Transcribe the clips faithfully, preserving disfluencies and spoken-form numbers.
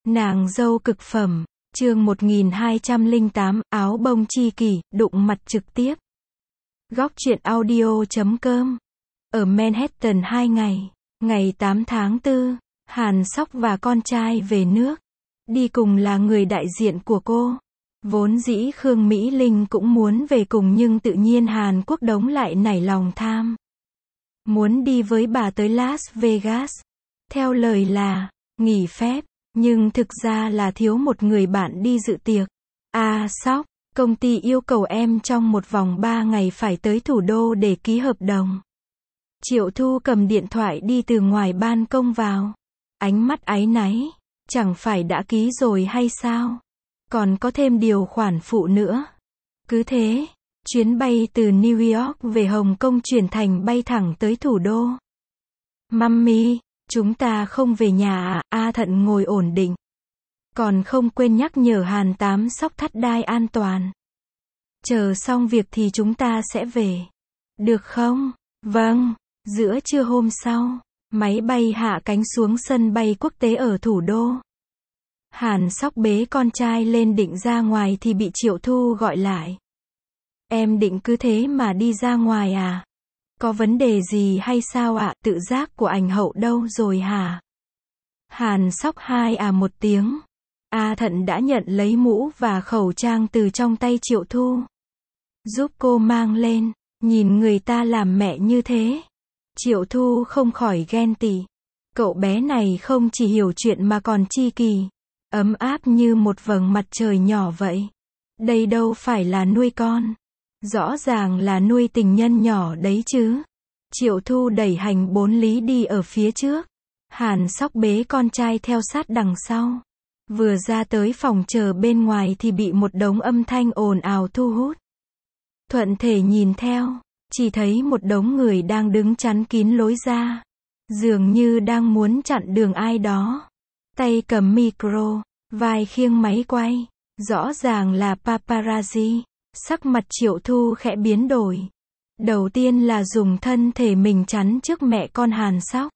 Nàng dâu cực phẩm, chương một nghìn hai trăm lẻ tám, áo bông tri kỷ, đụng mặt trực tiếp. Góc truyện audio chấm com. Ở Manhattan hai ngày, ngày tám tháng tư, Hàn Sóc và con trai về nước. Đi cùng là người đại diện của cô. Vốn dĩ Khương Mỹ Linh cũng muốn về cùng nhưng tự nhiên Hàn Quốc Đống lại nảy lòng tham. Muốn đi với bà tới Las Vegas. Theo lời là, nghỉ phép. Nhưng thực ra là thiếu một người bạn đi dự tiệc. À Sóc, công ty yêu cầu em trong một vòng ba ngày phải tới thủ đô để ký hợp đồng. Triệu Thu cầm điện thoại đi từ ngoài ban công vào. Ánh mắt áy náy. Chẳng phải đã ký rồi hay sao? Còn có thêm điều khoản phụ nữa. Cứ thế, chuyến bay từ New York về Hồng Kông chuyển thành bay thẳng tới thủ đô. Mummy, chúng ta không về nhà à? A Thận ngồi ổn định. Còn không quên nhắc nhở Hàn Tám Sóc thắt đai an toàn. Chờ xong việc thì chúng ta sẽ về. Được không? Vâng. Giữa trưa hôm sau, máy bay hạ cánh xuống sân bay quốc tế ở thủ đô. Hàn Sóc bế con trai lên định ra ngoài thì bị Triệu Thu gọi lại. Em định cứ thế mà đi ra ngoài à? Có vấn đề gì hay sao ạ? À? Tự giác của ảnh hậu đâu rồi hả? Hàn Sóc hai à một tiếng. A Thận đã nhận lấy mũ và khẩu trang từ trong tay Triệu Thu. Giúp cô mang lên. Nhìn người ta làm mẹ như thế. Triệu Thu không khỏi ghen tị. Cậu bé này không chỉ hiểu chuyện mà còn tri kỷ. Ấm áp như một vầng mặt trời nhỏ vậy. Đây đâu phải là nuôi con. Rõ ràng là nuôi tình nhân nhỏ đấy chứ. Triệu Thu đẩy hành bốn lý đi ở phía trước. Hàn Sóc bế con trai theo sát đằng sau. Vừa ra tới phòng chờ bên ngoài thì bị một đống âm thanh ồn ào thu hút. Thuận thể nhìn theo, chỉ thấy một đống người đang đứng chắn kín lối ra. Dường như đang muốn chặn đường ai đó. Tay cầm micro, vai khiêng máy quay. Rõ ràng là paparazzi. Sắc mặt Triệu Thu khẽ biến đổi. Đầu tiên là dùng thân thể mình chắn trước mẹ con Hàn Sóc.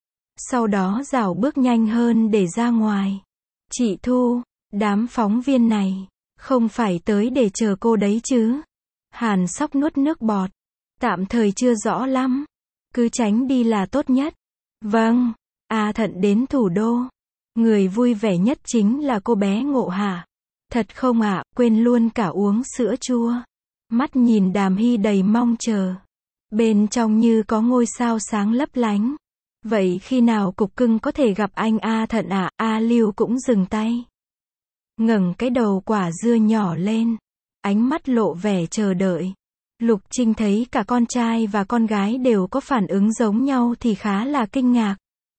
Sau đó rảo bước nhanh hơn để ra ngoài. Chị Thu, đám phóng viên này, không phải tới để chờ cô đấy chứ? Hàn Sóc nuốt nước bọt. Tạm thời chưa rõ lắm. Cứ tránh đi là tốt nhất. Vâng, A Thận đến thủ đô. Người vui vẻ nhất chính là cô bé Ngộ Hạ. Thật không ạ, à, quên luôn cả uống sữa chua. Mắt nhìn Đàm Hy đầy mong chờ. Bên trong như có ngôi sao sáng lấp lánh. Vậy khi nào cục cưng có thể gặp anh A Thận ạ? À? A Lưu cũng dừng tay. Ngẩng cái đầu quả dưa nhỏ lên. Ánh mắt lộ vẻ chờ đợi. Lục Trinh thấy cả con trai và con gái đều có phản ứng giống nhau thì khá là kinh ngạc.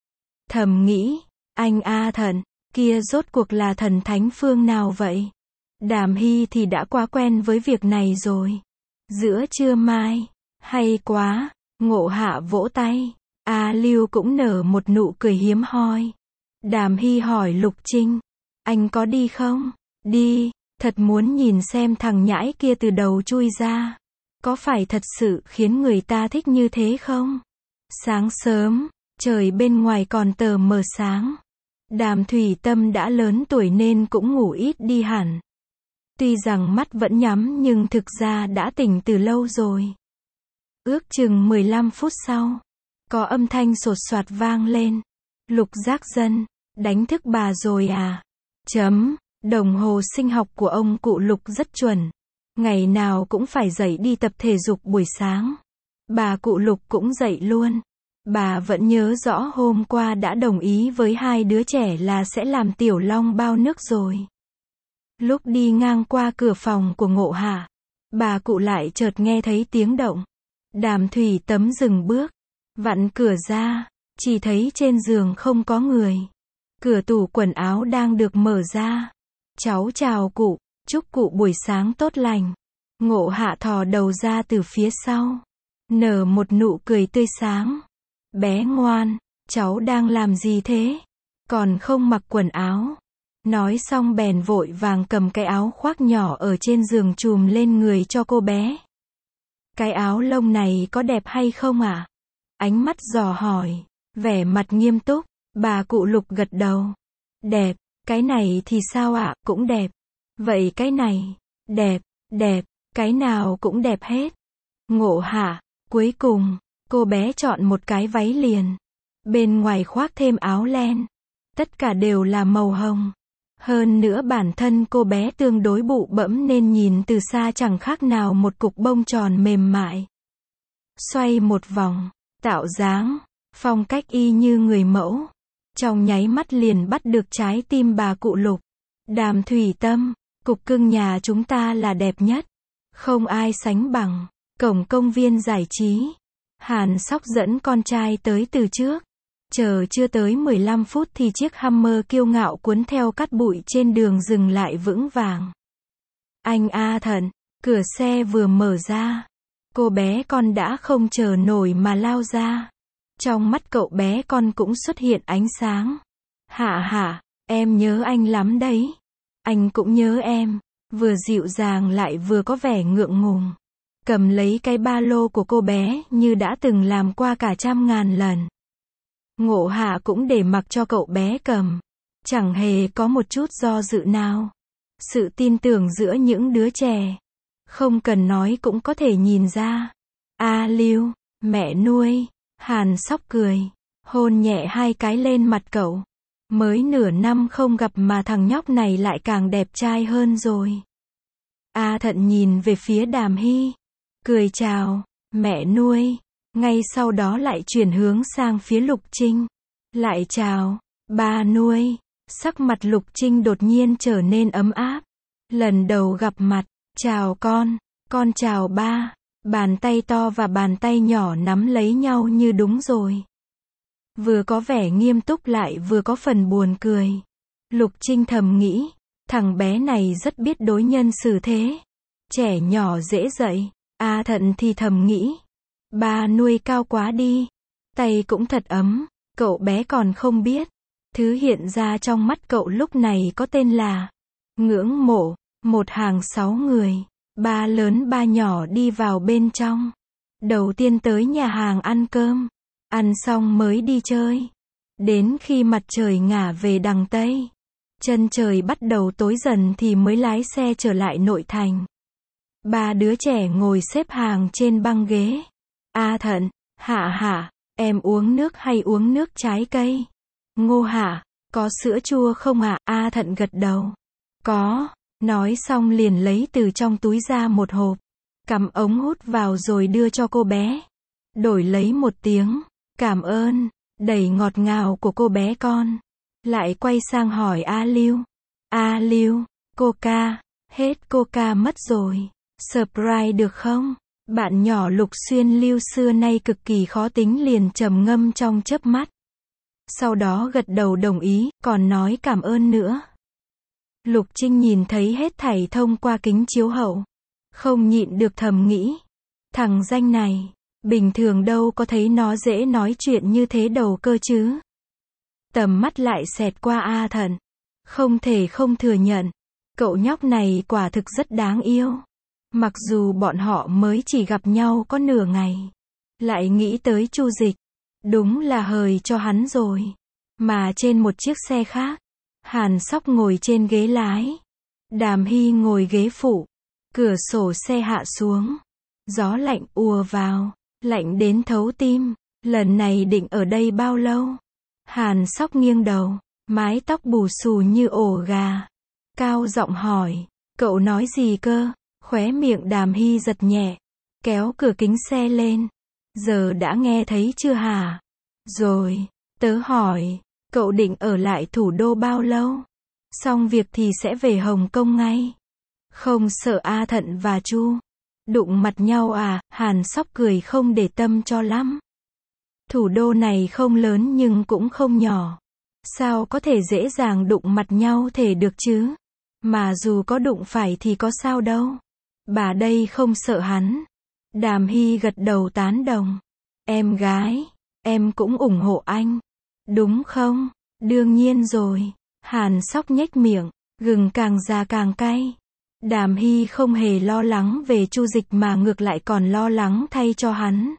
Thầm nghĩ, anh A Thận, kia rốt cuộc là thần thánh phương nào vậy? Đàm Hy thì đã quá quen với việc này rồi. Giữa trưa mai, hay quá, Ngộ Hạ vỗ tay. A Lưu cũng nở một nụ cười hiếm hoi. Đàm Hy hỏi Lục Trinh, anh có đi không? Đi, thật muốn nhìn xem thằng nhãi kia từ đầu chui ra. Có phải thật sự khiến người ta thích như thế không? Sáng sớm, trời bên ngoài còn tờ mờ sáng. Đàm Thủy Tâm đã lớn tuổi nên cũng ngủ ít đi hẳn. Tuy rằng mắt vẫn nhắm nhưng thực ra đã tỉnh từ lâu rồi. Ước chừng mười lăm phút sau, có âm thanh sột soạt vang lên. Lục Giác Dân, đánh thức bà rồi à? Chấm, đồng hồ sinh học của ông cụ Lục rất chuẩn. Ngày nào cũng phải dậy đi tập thể dục buổi sáng. Bà cụ Lục cũng dậy luôn. Bà vẫn nhớ rõ hôm qua đã đồng ý với hai đứa trẻ là sẽ làm Tiểu Long bao nước rồi. Lúc đi ngang qua cửa phòng của Ngộ Hạ, bà cụ lại chợt nghe thấy tiếng động. Đàm Thủy Tấm dừng bước, vặn cửa ra, chỉ thấy trên giường không có người. Cửa tủ quần áo đang được mở ra. Cháu chào cụ, chúc cụ buổi sáng tốt lành. Ngộ Hạ thò đầu ra từ phía sau, nở một nụ cười tươi sáng. Bé ngoan, cháu đang làm gì thế? Còn không mặc quần áo. Nói xong bèn vội vàng cầm cái áo khoác nhỏ ở trên giường trùm lên người cho cô bé. Cái áo lông này có đẹp hay không ạ? À? Ánh mắt dò hỏi, vẻ mặt nghiêm túc. Bà cụ Lục gật đầu. Đẹp, Cái này thì sao ạ, cũng đẹp. Vậy cái này, đẹp, đẹp, cái nào cũng đẹp hết. Ngộ hạ, cuối cùng, cô bé chọn một cái váy liền. Bên ngoài khoác thêm áo len. Tất cả đều là màu hồng. Hơn nữa bản thân cô bé tương đối bụ bẫm nên nhìn từ xa chẳng khác nào một cục bông tròn mềm mại. Xoay một vòng, tạo dáng, phong cách y như người mẫu. Trong nháy mắt liền bắt được trái tim bà cụ Lục. Đàm Thủy Tâm, cục cưng nhà chúng ta là đẹp nhất. Không ai sánh bằng. Cổng công viên giải trí. Hàn Sóc dẫn con trai tới từ trước. Chờ chưa tới mười lăm phút thì chiếc Hummer kiêu ngạo cuốn theo cát bụi trên đường dừng lại vững vàng. Anh A Thận, cửa xe vừa mở ra. Cô bé con đã không chờ nổi mà lao ra. Trong mắt cậu bé con cũng xuất hiện ánh sáng. Hạ hạ, em nhớ anh lắm đấy. Anh cũng nhớ em. Vừa dịu dàng lại vừa có vẻ ngượng ngùng. Cầm lấy cái ba lô của cô bé như đã từng làm qua cả trăm ngàn lần. Ngộ hạ cũng để mặc cho cậu bé cầm. Chẳng hề có một chút do dự nào. Sự tin tưởng giữa những đứa trẻ. Không cần nói cũng có thể nhìn ra. A Lưu, mẹ nuôi. Hàn Sóc cười. Hôn nhẹ hai cái lên mặt cậu. Mới nửa năm không gặp mà thằng nhóc này lại càng đẹp trai hơn rồi. A Thận nhìn về phía Đàm Hy. Cười chào, mẹ nuôi. Ngay sau đó lại chuyển hướng sang phía Lục Trinh. Lại chào, ba nuôi. Sắc mặt Lục Trinh đột nhiên trở nên ấm áp. Lần đầu gặp mặt, chào con, con chào ba. Bàn tay to và bàn tay nhỏ nắm lấy nhau như đúng rồi. Vừa có vẻ nghiêm túc lại vừa có phần buồn cười. Lục Trinh thầm nghĩ, thằng bé này rất biết đối nhân xử thế. Trẻ nhỏ dễ dạy. A Thận thì thầm nghĩ, ba nuôi cao quá đi. Tay cũng thật ấm, cậu bé còn không biết. Thứ hiện ra trong mắt cậu lúc này có tên là ngưỡng mộ. Một hàng sáu người, ba lớn ba nhỏ đi vào bên trong. Đầu tiên tới nhà hàng ăn cơm. Ăn xong mới đi chơi. Đến khi mặt trời ngả về đằng Tây, chân trời bắt đầu tối dần thì mới lái xe trở lại nội thành. Ba đứa trẻ ngồi xếp hàng trên băng ghế. A Thận, Hạ Hạ, em uống nước hay uống nước trái cây? Ngô Hạ, có sữa chua không ạ? À? A Thận gật đầu. Có. Nói xong liền lấy từ trong túi ra một hộp. Cắm ống hút vào rồi đưa cho cô bé. Đổi lấy một tiếng. Cảm ơn. Đầy ngọt ngào của cô bé con. Lại quay sang hỏi A Lưu. A Lưu, Coca. Hết Coca mất rồi. Surprise được không? Bạn nhỏ Lục Xuyên Lưu xưa nay cực kỳ khó tính liền trầm ngâm trong chớp mắt. Sau đó gật đầu đồng ý, còn nói cảm ơn nữa. Lục Trinh nhìn thấy hết thảy thông qua kính chiếu hậu. Không nhịn được thầm nghĩ. Thằng danh này, bình thường đâu có thấy nó dễ nói chuyện như thế đầu cơ chứ. Tầm mắt lại xẹt qua A Thận. Không thể không thừa nhận. Cậu nhóc này quả thực rất đáng yêu. Mặc dù bọn họ mới chỉ gặp nhau có nửa ngày. Lại nghĩ tới Chu Dịch. Đúng là hời cho hắn rồi. Mà trên một chiếc xe khác. Hàn Sóc ngồi trên ghế lái. Đàm Hy ngồi ghế phụ. Cửa sổ xe hạ xuống. Gió lạnh ùa vào. Lạnh đến thấu tim. Lần này định ở đây bao lâu? Hàn Sóc nghiêng đầu. Mái tóc bù xù như ổ gà. Cao giọng hỏi. Cậu nói gì cơ? Khóe miệng Đàm Hy giật nhẹ. Kéo cửa kính xe lên. Giờ đã nghe thấy chưa hả? Rồi. Tớ hỏi. Cậu định ở lại thủ đô bao lâu? Xong việc thì sẽ về Hồng Kông ngay. Không sợ A Thận và Chu đụng mặt nhau à? Hàn Sóc cười không để tâm cho lắm. Thủ đô này không lớn nhưng cũng không nhỏ. Sao có thể dễ dàng đụng mặt nhau thể được chứ? Mà dù có đụng phải thì có sao đâu. Bà đây không sợ hắn. Đàm Hy gật đầu tán đồng. Em gái, em cũng ủng hộ anh. Đúng không? Đương nhiên rồi. Hàn Sóc nhếch miệng, gừng càng già càng cay. Đàm Hy không hề lo lắng về Chu Dịch mà ngược lại còn lo lắng thay cho hắn.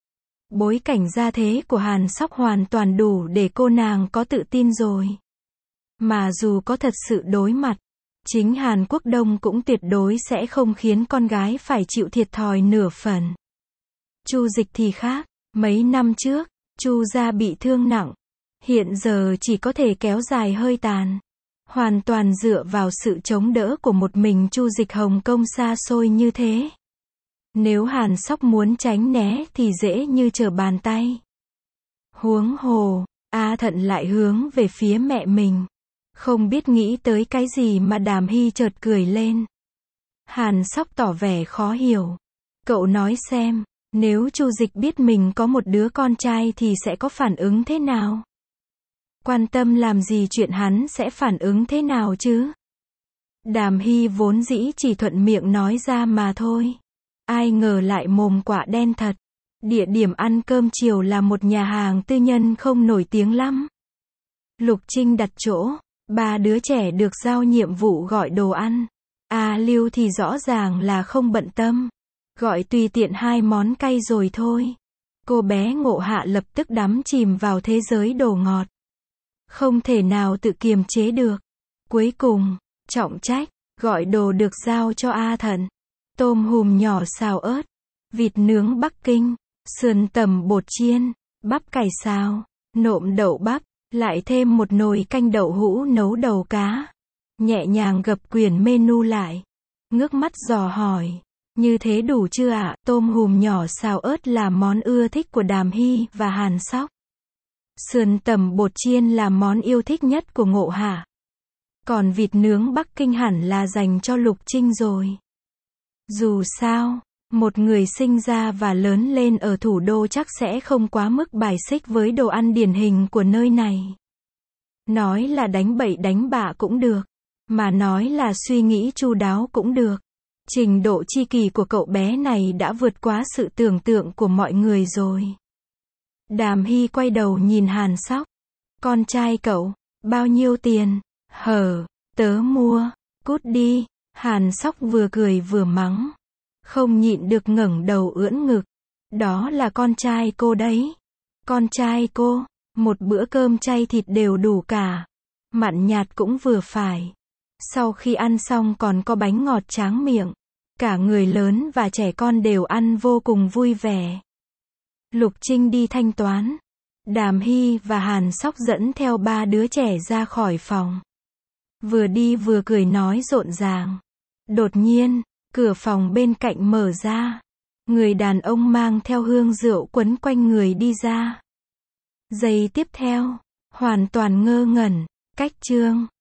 Bối cảnh gia thế của Hàn Sóc hoàn toàn đủ để cô nàng có tự tin rồi. Mà dù có thật sự đối mặt, chính Hàn Quốc Đông cũng tuyệt đối sẽ không khiến con gái phải chịu thiệt thòi nửa phần. Chu Dịch thì khác, mấy năm trước, Chu gia bị thương nặng, hiện giờ chỉ có thể kéo dài hơi tàn, hoàn toàn dựa vào sự chống đỡ của một mình Chu Dịch Hồng Kông xa xôi như thế. Nếu Hàn Sóc muốn tránh né thì dễ như trở bàn tay. Huống hồ, A Thận lại hướng về phía mẹ mình. Không biết nghĩ tới cái gì mà Đàm Hy chợt cười lên. Hàn Sóc tỏ vẻ khó hiểu. Cậu nói xem, nếu Chu Dịch biết mình có một đứa con trai thì sẽ có phản ứng thế nào? Quan tâm làm gì chuyện hắn sẽ phản ứng thế nào chứ? Đàm Hy vốn dĩ chỉ thuận miệng nói ra mà thôi. Ai ngờ lại mồm quả đen thật. Địa điểm ăn cơm chiều là một nhà hàng tư nhân không nổi tiếng lắm. Lục Trinh đặt chỗ, ba đứa trẻ được giao nhiệm vụ gọi đồ ăn. A Lưu thì rõ ràng là không bận tâm. Gọi tùy tiện hai món cay rồi thôi. Cô bé Ngộ Hạ lập tức đắm chìm vào thế giới đồ ngọt. Không thể nào tự kiềm chế được. Cuối cùng, trọng trách, gọi đồ được giao cho A Thận. Tôm hùm nhỏ xào ớt, vịt nướng Bắc Kinh, sườn tầm bột chiên, bắp cải xào, nộm đậu bắp, lại thêm một nồi canh đậu hũ nấu đầu cá. Nhẹ nhàng gập quyển menu lại, ngước mắt dò hỏi, như thế đủ chưa ạ? Tôm hùm nhỏ xào ớt là món ưa thích của Đàm Hy và Hàn Sóc. Sườn tầm bột chiên là món yêu thích nhất của Ngộ Hạ. Còn vịt nướng Bắc Kinh hẳn là dành cho Lục Trinh rồi. Dù sao, một người sinh ra và lớn lên ở thủ đô chắc sẽ không quá mức bài xích với đồ ăn điển hình của nơi này. Nói là đánh bậy đánh bạ cũng được, mà nói là suy nghĩ chu đáo cũng được. Trình độ chi kỳ của cậu bé này đã vượt quá sự tưởng tượng của mọi người rồi. Đàm Hy quay đầu nhìn Hàn Sóc. Con trai cậu, bao nhiêu tiền? Hờ, tớ mua, cút đi. Hàn Sóc vừa cười vừa mắng. Không nhịn được ngẩng đầu ưỡn ngực. Đó là con trai cô đấy. Con trai cô, một bữa cơm chay thịt đều đủ cả. Mặn nhạt cũng vừa phải. Sau khi ăn xong còn có bánh ngọt tráng miệng. Cả người lớn và trẻ con đều ăn vô cùng vui vẻ. Lục Trinh đi thanh toán. Đàm Hy và Hàn Sóc dẫn theo ba đứa trẻ ra khỏi phòng. Vừa đi vừa cười nói rộn ràng. Đột nhiên, cửa phòng bên cạnh mở ra. Người đàn ông mang theo hương rượu quấn quanh người đi ra. Giây tiếp theo, hoàn toàn ngơ ngẩn, cách chương.